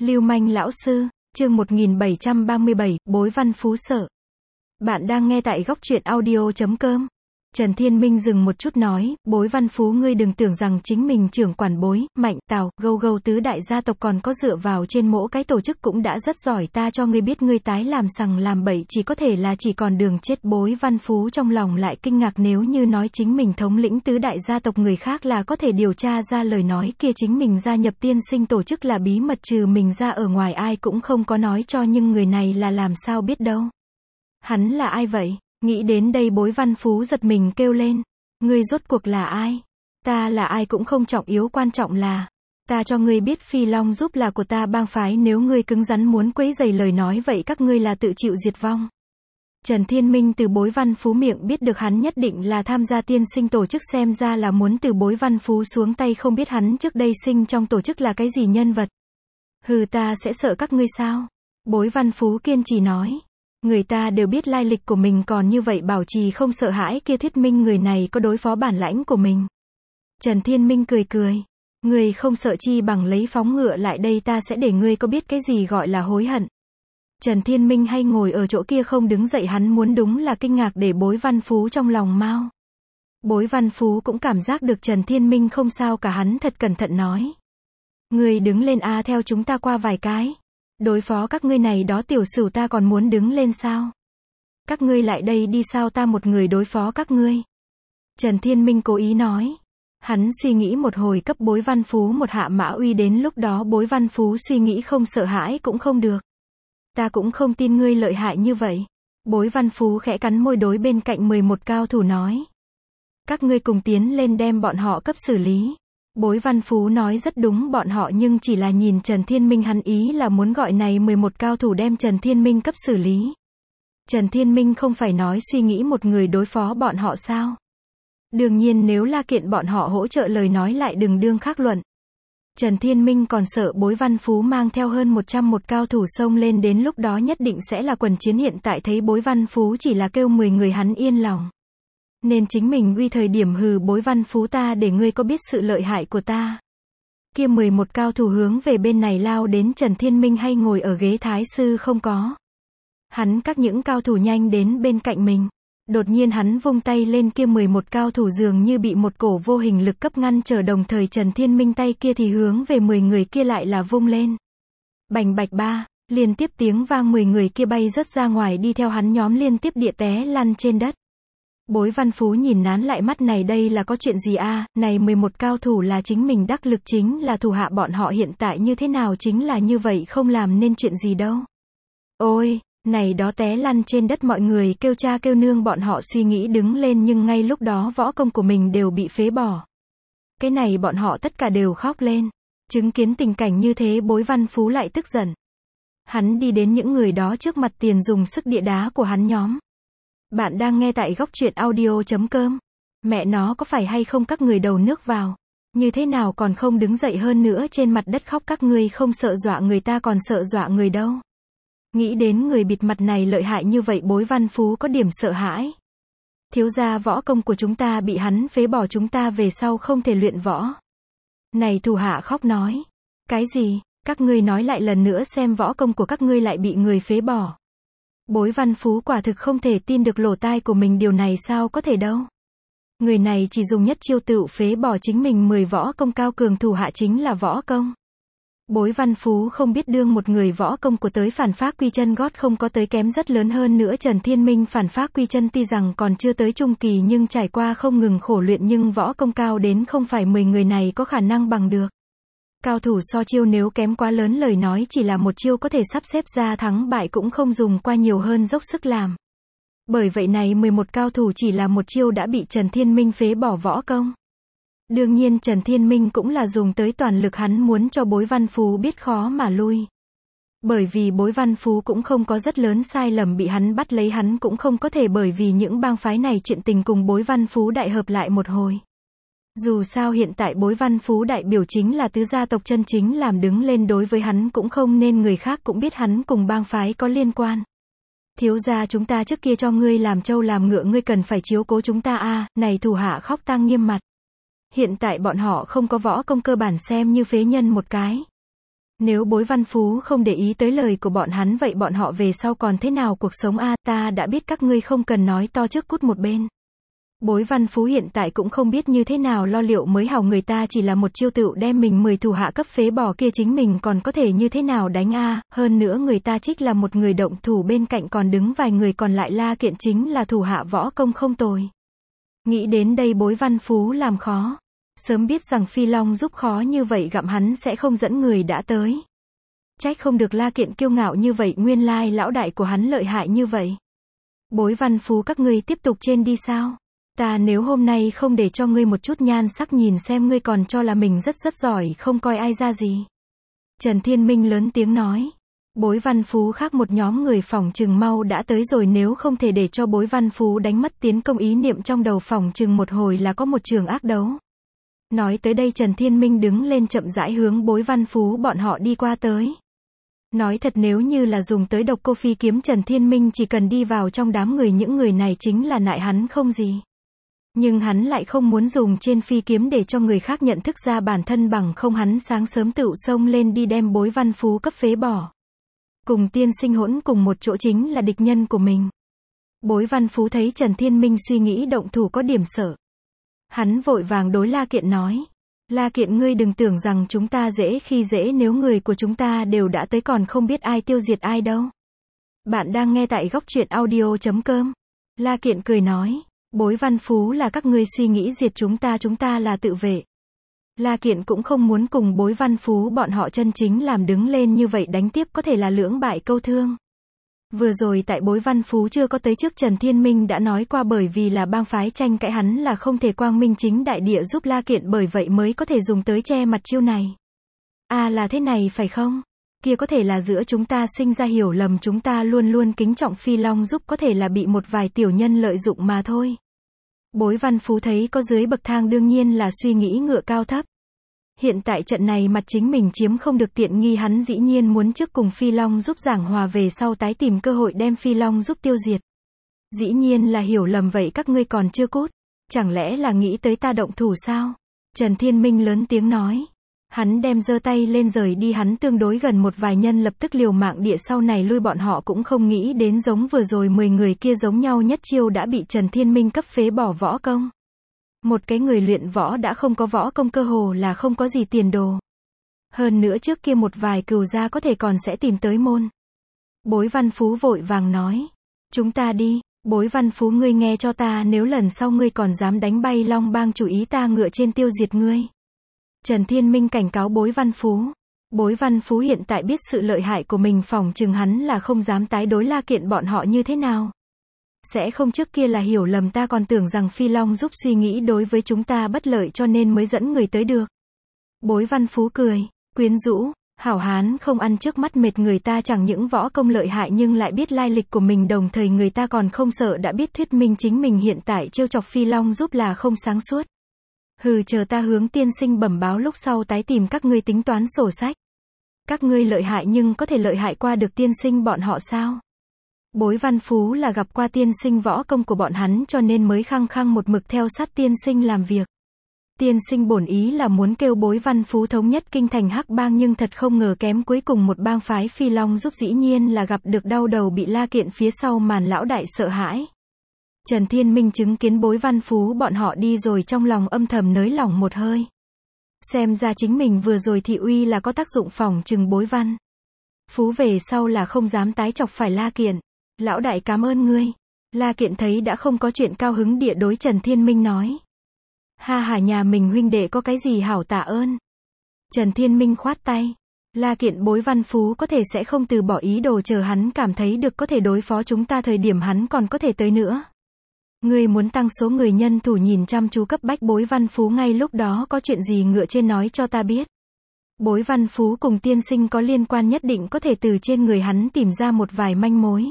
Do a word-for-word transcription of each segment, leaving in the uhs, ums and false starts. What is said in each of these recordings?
Lưu manh lão sư, chương một nghìn bảy trăm ba mươi bảy, Bối Văn Phú sợ. Bạn đang nghe tại góc truyện audio chấm com. Trần Thiên Minh dừng một chút nói, Bối Văn Phú ngươi đừng tưởng rằng chính mình trưởng quản Bối, Mạnh, Tào, Gâu Gâu tứ đại gia tộc còn có dựa vào trên mỗi cái tổ chức cũng đã rất giỏi, ta cho ngươi biết ngươi tái làm sằng làm bậy chỉ có thể là chỉ còn đường chết. Bối Văn Phú trong lòng lại kinh ngạc, nếu như nói chính mình thống lĩnh tứ đại gia tộc người khác là có thể điều tra ra lời nói kia chính mình gia nhập tiên sinh tổ chức là bí mật trừ mình ra ở ngoài ai cũng không có nói cho, nhưng người này là làm sao biết đâu. Hắn là ai vậy? Nghĩ đến đây Bối Văn Phú giật mình kêu lên. Ngươi rốt cuộc là ai? Ta là ai cũng không trọng yếu, quan trọng là ta cho ngươi biết Phi Long giúp là của ta bang phái, nếu ngươi cứng rắn muốn quấy rầy lời nói vậy các ngươi là tự chịu diệt vong. Trần Thiên Minh từ Bối Văn Phú miệng biết được hắn nhất định là tham gia tiên sinh tổ chức, xem ra là muốn từ Bối Văn Phú xuống tay, không biết hắn trước đây sinh trong tổ chức là cái gì nhân vật. Hừ, ta sẽ sợ các ngươi sao? Bối Văn Phú kiên trì nói. Người ta đều biết lai lịch của mình còn như vậy bảo trì không sợ hãi kia thuyết minh người này có đối phó bản lãnh của mình. Trần Thiên Minh cười cười. Người không sợ chi bằng lấy phóng ngựa lại đây, ta sẽ để ngươi có biết cái gì gọi là hối hận. Trần Thiên Minh hay ngồi ở chỗ kia không đứng dậy, hắn muốn đúng là kinh ngạc để Bối Văn Phú trong lòng mau. Bối Văn Phú cũng cảm giác được Trần Thiên Minh không sao cả, hắn thật cẩn thận nói. Người đứng lên a, theo chúng ta qua vài cái. Đối phó các ngươi này đó tiểu sửu ta còn muốn đứng lên sao? Các ngươi lại đây đi, sao ta một người đối phó các ngươi? Trần Thiên Minh cố ý nói. Hắn suy nghĩ một hồi cấp Bối Văn Phú một hạ mã uy, đến lúc đó Bối Văn Phú suy nghĩ không sợ hãi cũng không được. Ta cũng không tin ngươi lợi hại như vậy. Bối Văn Phú khẽ cắn môi đối bên cạnh mười một cao thủ nói. Các ngươi cùng tiến lên đem bọn họ cấp xử lý. Bối Văn Phú nói rất đúng, bọn họ nhưng chỉ là nhìn Trần Thiên Minh, hắn ý là muốn gọi này mười một cao thủ đem Trần Thiên Minh cấp xử lý. Trần Thiên Minh không phải nói suy nghĩ một người đối phó bọn họ sao? Đương nhiên nếu La Kiện bọn họ hỗ trợ lời nói lại đừng đương khác luận. Trần Thiên Minh còn sợ Bối Văn Phú mang theo hơn một trăm một cao thủ xông lên, đến lúc đó nhất định sẽ là quần chiến, hiện tại thấy Bối Văn Phú chỉ là kêu mười người hắn yên lòng. Nên chính mình uy thời điểm hừ, Bối Văn Phú ta để ngươi có biết sự lợi hại của ta. Kia mười một cao thủ hướng về bên này lao đến, Trần Thiên Minh hay ngồi ở ghế thái sư không có. Hắn các những cao thủ nhanh đến bên cạnh mình. Đột nhiên hắn vung tay lên, kia mười một cao thủ dường như bị một cổ vô hình lực cấp ngăn trở, đồng thời Trần Thiên Minh tay kia thì hướng về mười người kia lại là vung lên. Bành bạch ba, liên tiếp tiếng vang, mười người kia bay rất ra ngoài, đi theo hắn nhóm liên tiếp địa té lăn trên đất. Bối Văn Phú nhìn nán lại mắt, này đây là có chuyện gì a? Này mười một cao thủ là chính mình đắc lực, chính là thủ hạ bọn họ hiện tại như thế nào chính là như vậy, không làm nên chuyện gì đâu. Ôi, này đó té lăn trên đất mọi người kêu cha kêu nương, bọn họ suy nghĩ đứng lên nhưng ngay lúc đó võ công của mình đều bị phế bỏ. Cái này bọn họ tất cả đều khóc lên. Chứng kiến tình cảnh như thế Bối Văn Phú lại tức giận. Hắn đi đến những người đó trước mặt, tiền dùng sức địa đá của hắn nhóm. Bạn đang nghe tại góc truyện audio chấm com. Mẹ nó có phải hay không các người đầu nước vào? Như thế nào còn không đứng dậy, hơn nữa trên mặt đất khóc, các ngươi không sợ dọa người, ta còn sợ dọa người đâu. Nghĩ đến người bịt mặt này lợi hại như vậy Bối Văn Phú có điểm sợ hãi. Thiếu gia võ công của chúng ta bị hắn phế bỏ, chúng ta về sau không thể luyện võ. Này thủ hạ khóc nói. Cái gì? Các ngươi nói lại lần nữa xem, võ công của các ngươi lại bị người phế bỏ. Bối Văn Phú quả thực không thể tin được lỗ tai của mình, điều này sao có thể đâu. Người này chỉ dùng nhất chiêu tự phế bỏ chính mình mười võ công cao cường, thủ hạ chính là võ công. Bối Văn Phú không biết đương một người võ công của tới phản phá quy chân gót không có tới kém rất lớn, hơn nữa Trần Thiên Minh phản phá quy chân tuy rằng còn chưa tới trung kỳ nhưng trải qua không ngừng khổ luyện, nhưng võ công cao đến không phải mười người này có khả năng bằng được. Cao thủ so chiêu nếu kém quá lớn lời nói, chỉ là một chiêu có thể sắp xếp ra thắng bại, cũng không dùng qua nhiều hơn dốc sức làm. Bởi vậy này mười một cao thủ chỉ là một chiêu đã bị Trần Thiên Minh phế bỏ võ công. Đương nhiên Trần Thiên Minh cũng là dùng tới toàn lực, hắn muốn cho Bối Văn Phú biết khó mà lui. Bởi vì Bối Văn Phú cũng không có rất lớn sai lầm, bị hắn bắt lấy hắn cũng không có thể bởi vì những bang phái này chuyện tình cùng Bối Văn Phú đại hợp lại một hồi. Dù sao hiện tại Bối Văn Phú đại biểu chính là tứ gia tộc chân chính, làm đứng lên đối với hắn cũng không nên người khác cũng biết hắn cùng bang phái có liên quan. Thiếu gia chúng ta trước kia cho ngươi làm trâu làm ngựa, ngươi cần phải chiếu cố chúng ta a. Này thủ hạ khóc tang nghiêm mặt. Hiện tại bọn họ không có võ công cơ bản, xem như phế nhân một cái. Nếu Bối Văn Phú không để ý tới lời của bọn hắn vậy bọn họ về sau còn thế nào cuộc sống a, ta đã biết các ngươi không cần nói to trước cút một bên. Bối Văn Phú hiện tại cũng không biết như thế nào lo liệu mới hào người ta chỉ là một chiêu tựu đem mình mười thủ hạ cấp phế bỏ kia chính mình còn có thể như thế nào đánh a, hơn nữa người ta trích là một người động thủ bên cạnh còn đứng vài người còn lại La Kiện chính là thủ hạ võ công không tồi. Nghĩ đến đây Bối Văn Phú làm khó. Sớm biết rằng Phi Long giúp khó như vậy gặm hắn sẽ không dẫn người đã tới. Trách không được La Kiện kiêu ngạo như vậy nguyên lai lão đại của hắn lợi hại như vậy. Bối Văn Phú các ngươi tiếp tục trên đi sao? Ta nếu hôm nay không để cho ngươi một chút nhan sắc nhìn xem ngươi còn cho là mình rất rất giỏi không coi ai ra gì. Trần Thiên Minh lớn tiếng nói. Bối Văn Phú khác một nhóm người phòng trừng mau đã tới rồi nếu không thể để cho Bối Văn Phú đánh mất tiến công ý niệm trong đầu phòng trừng một hồi là có một trường ác đấu. Nói tới đây Trần Thiên Minh đứng lên chậm rãi hướng Bối Văn Phú bọn họ đi qua tới. Nói thật nếu như là dùng tới độc cô phi kiếm Trần Thiên Minh chỉ cần đi vào trong đám người những người này chính là nại hắn không gì. Nhưng hắn lại không muốn dùng trên phi kiếm để cho người khác nhận thức ra bản thân bằng không hắn sáng sớm tựu xông lên đi đem Bối Văn Phú cấp phế bỏ. Cùng tiên sinh hỗn cùng một chỗ chính là địch nhân của mình. Bối Văn Phú thấy Trần Thiên Minh suy nghĩ động thủ có điểm sợ. Hắn vội vàng đối La Kiện nói. La Kiện ngươi đừng tưởng rằng chúng ta dễ khi dễ nếu người của chúng ta đều đã tới còn không biết ai tiêu diệt ai đâu. Bạn đang nghe tại góc truyện audio chấm com. La Kiện cười nói. Bối Văn Phú là các ngươi suy nghĩ diệt chúng ta chúng ta là tự vệ. La Kiện cũng không muốn cùng Bối Văn Phú bọn họ chân chính làm đứng lên như vậy đánh tiếp có thể là lưỡng bại câu thương. Vừa rồi tại Bối Văn Phú chưa có tới trước Trần Thiên Minh đã nói qua bởi vì là bang phái tranh cãi hắn là không thể quang minh chính đại địa giúp La Kiện bởi vậy mới có thể dùng tới che mặt chiêu này. À là thế này phải không? Kia có thể là giữa chúng ta sinh ra hiểu lầm chúng ta luôn luôn kính trọng Phi Long giúp có thể là bị một vài tiểu nhân lợi dụng mà thôi. Bối Văn Phú thấy có dưới bậc thang đương nhiên là suy nghĩ ngựa cao thấp. Hiện tại trận này mặt chính mình chiếm không được tiện nghi hắn dĩ nhiên muốn trước cùng Phi Long giúp giảng hòa về sau tái tìm cơ hội đem Phi Long giúp tiêu diệt. Dĩ nhiên là hiểu lầm vậy các ngươi còn chưa cút. Chẳng lẽ là nghĩ tới ta động thủ sao? Trần Thiên Minh lớn tiếng nói. Hắn đem giơ tay lên rời đi hắn tương đối gần một vài nhân lập tức liều mạng địa sau này lui bọn họ cũng không nghĩ đến giống vừa rồi mười người kia giống nhau nhất chiêu đã bị Trần Thiên Minh cấp phế bỏ võ công. Một cái người luyện võ đã không có võ công cơ hồ là không có gì tiền đồ. Hơn nữa trước kia một vài cừu gia có thể còn sẽ tìm tới môn. Bối Văn Phú vội vàng nói. Chúng ta đi, Bối Văn Phú ngươi nghe cho ta nếu lần sau ngươi còn dám đánh bay Long Bang chủ ý ta ngựa trên tiêu diệt ngươi. Trần Thiên Minh cảnh cáo Bối Văn Phú. Bối Văn Phú hiện tại biết sự lợi hại của mình phỏng chừng hắn là không dám tái đối La Kiện bọn họ như thế nào. Sẽ không trước kia là hiểu lầm ta còn tưởng rằng Phi Long giúp suy nghĩ đối với chúng ta bất lợi cho nên mới dẫn người tới được. Bối Văn Phú cười, quyến rũ, hảo hán không ăn trước mắt mệt người ta chẳng những võ công lợi hại nhưng lại biết lai lịch của mình đồng thời người ta còn không sợ đã biết thuyết minh chính mình hiện tại trêu chọc Phi Long giúp là không sáng suốt. Hừ chờ ta hướng tiên sinh bẩm báo lúc sau tái tìm các ngươi tính toán sổ sách. Các ngươi lợi hại nhưng có thể lợi hại qua được tiên sinh bọn họ sao? Bối Văn Phú là gặp qua tiên sinh võ công của bọn hắn cho nên mới khăng khăng một mực theo sát tiên sinh làm việc. Tiên sinh bổn ý là muốn kêu Bối Văn Phú thống nhất kinh thành Hắc Bang nhưng thật không ngờ kém cuối cùng một bang phái Phi Long giúp dĩ nhiên là gặp được đau đầu bị La Kiện phía sau màn lão đại sợ hãi. Trần Thiên Minh chứng kiến Bối Văn Phú bọn họ đi rồi trong lòng âm thầm nới lỏng một hơi. Xem ra chính mình vừa rồi thị uy là có tác dụng phòng trừng Bối Văn Phú về sau là không dám tái chọc phải La Kiện. Lão đại cảm ơn ngươi. La Kiện thấy đã không có chuyện cao hứng địa đối Trần Thiên Minh nói. Ha ha nhà mình huynh đệ có cái gì hảo tạ ơn. Trần Thiên Minh khoát tay. La Kiện Bối Văn Phú có thể sẽ không từ bỏ ý đồ chờ hắn cảm thấy được có thể đối phó chúng ta thời điểm hắn còn có thể tới nữa. Ngươi muốn tăng số người nhân thủ nhìn chăm chú cấp bách Bối Văn Phú ngay lúc đó có chuyện gì ngựa trên nói cho ta biết. Bối Văn Phú cùng tiên sinh có liên quan nhất định có thể từ trên người hắn tìm ra một vài manh mối.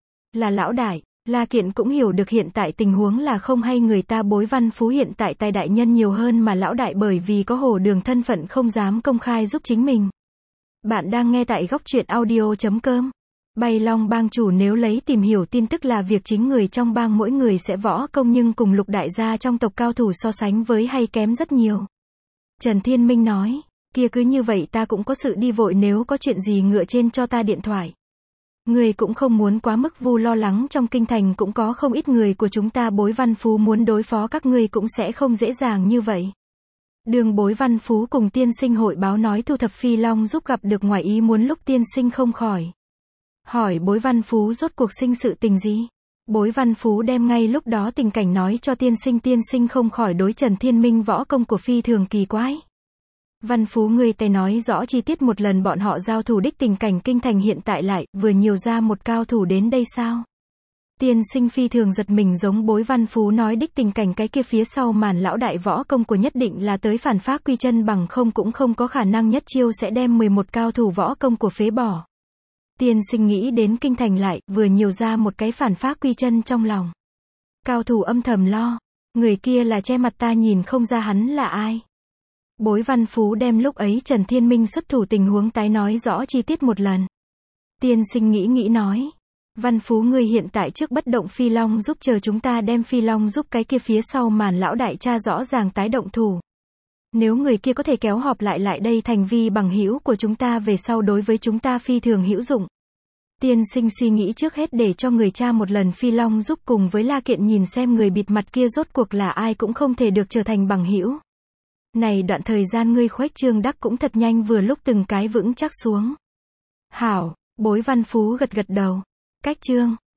Là lão đại, La Kiện cũng hiểu được hiện tại tình huống là không hay người ta Bối Văn Phú hiện tại tài đại nhân nhiều hơn mà lão đại bởi vì có Hồ Đường thân phận không dám công khai giúp chính mình. Bạn đang nghe tại góc truyện audio chấm com. Bay Long bang chủ nếu lấy tìm hiểu tin tức là việc chính người trong bang mỗi người sẽ võ công nhưng cùng Lục đại gia trong tộc cao thủ so sánh với hay kém rất nhiều. Trần Thiên Minh nói, Kia cứ như vậy ta cũng có sự đi vội, nếu có chuyện gì ngựa trên cho ta điện thoại. Ngươi cũng không muốn quá mức vu lo lắng, trong kinh thành cũng có không ít người của chúng ta, Bối Văn Phú muốn đối phó các ngươi cũng sẽ không dễ dàng như vậy. Đường Bối Văn Phú cùng tiên sinh hội báo nói thu thập phi long giúp gặp được ngoài ý muốn, lúc tiên sinh không khỏi hỏi Bối Văn Phú rốt cuộc sinh sự tình gì. Bối Văn Phú đem ngay lúc đó tình cảnh nói cho tiên sinh, tiên sinh không khỏi đối Trần Thiên Minh võ công của phi thường kỳ quái. Văn Phú, ngươi tay nói rõ chi tiết một lần bọn họ giao thủ đích tình cảnh, kinh thành hiện tại lại vừa nhiều ra một cao thủ đến đây sao? Tiên sinh phi thường giật mình, giống Bối Văn Phú nói đích tình cảnh, cái kia phía sau màn lão đại võ công của nhất định là tới phản pháp quy chân, bằng không cũng không có khả năng nhất chiêu sẽ đem mười một cao thủ võ công của phế bỏ. Tiên sinh nghĩ đến kinh thành lại vừa nhiều ra một cái phản pháp quy chân, trong lòng cao thủ âm thầm lo, người kia là che mặt, ta nhìn không ra hắn là ai. Bối Văn Phú đem lúc ấy Trần Thiên Minh xuất thủ tình huống tái nói rõ chi tiết một lần. Tiên sinh nghĩ nghĩ nói, Văn Phú, ngươi hiện tại trước bất động phi long giúp, chờ chúng ta đem phi long giúp cái kia phía sau màn lão đại cha rõ ràng tái động thủ. Nếu người kia có thể kéo họp lại lại đây thành vi bằng hữu của chúng ta, về sau đối với chúng ta phi thường hữu dụng. Tiên sinh suy nghĩ trước hết để cho người cha một lần phi long giúp, cùng với La Kiện nhìn xem người bịt mặt kia rốt cuộc là ai, cũng không thể được trở thành bằng hữu. Này đoạn thời gian ngươi khuếch trương đắc cũng thật nhanh, vừa lúc từng cái vững chắc xuống. Hảo, Bối Văn Phú gật gật đầu. Cách trương.